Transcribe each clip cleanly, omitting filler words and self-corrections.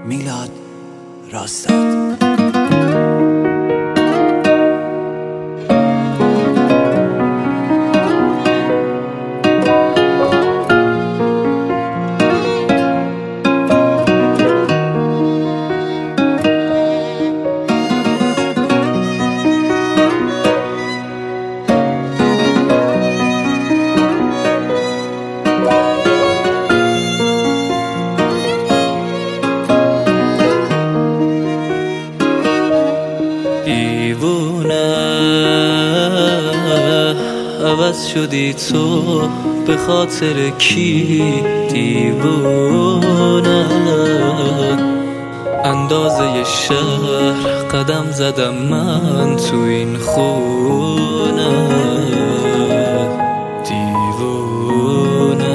میلاد راستاد. دیوونه عوض شدی تو به خاطر کی؟ دیوونه اندازه شهر قدم زدم من تو این خونه. دیوونه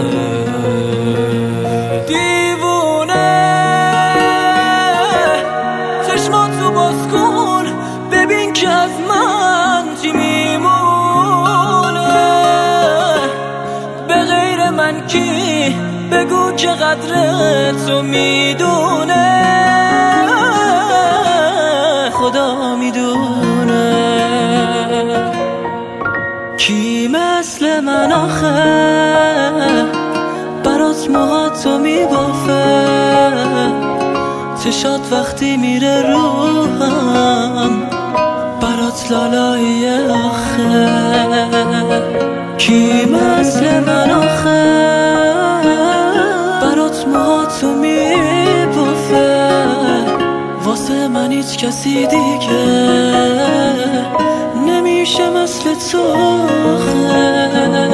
چشماتو باز کن ببین که از من چی میمونه. به غیر من کی بگو که قدر تو میدونه. خدا میدونه کی مثل من آخه برات موهاتو میبافه. چشات وقتی میره روحم برات لالایی آخه. کی مثل من آخه برات موهاتو میبافه. واسه من هیچ کسی دیگه نمیشه مثل تو آخه.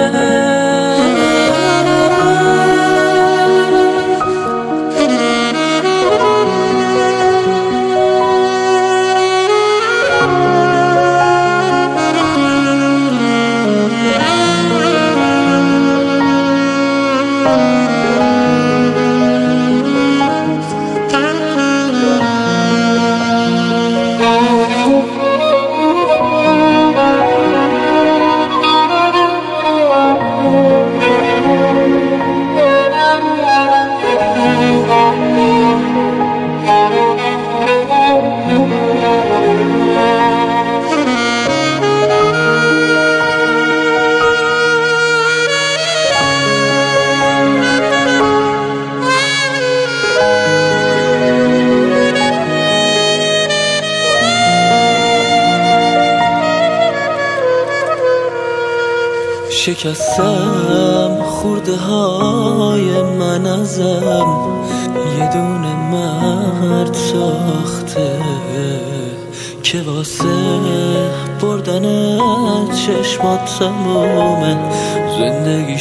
شکستم خورده های من ازم یه دونه مرد ساخته که واسه بردن چشمات تموم زندگی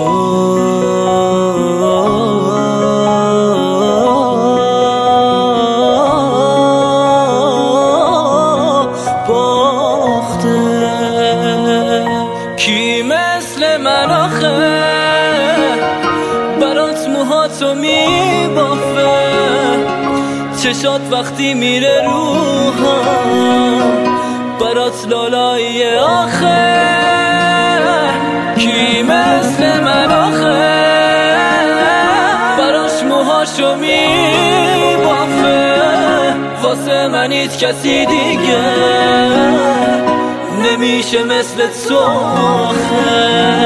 باخته. کی مثل من آخه برات موهاتو میبافه. چشات وقتی میره روحم برات لالایی آخه. کی مثل من آخه براش موهاشو میبافه. واسه من هیچ کسی دیگه نمیشه مثل تو آخه.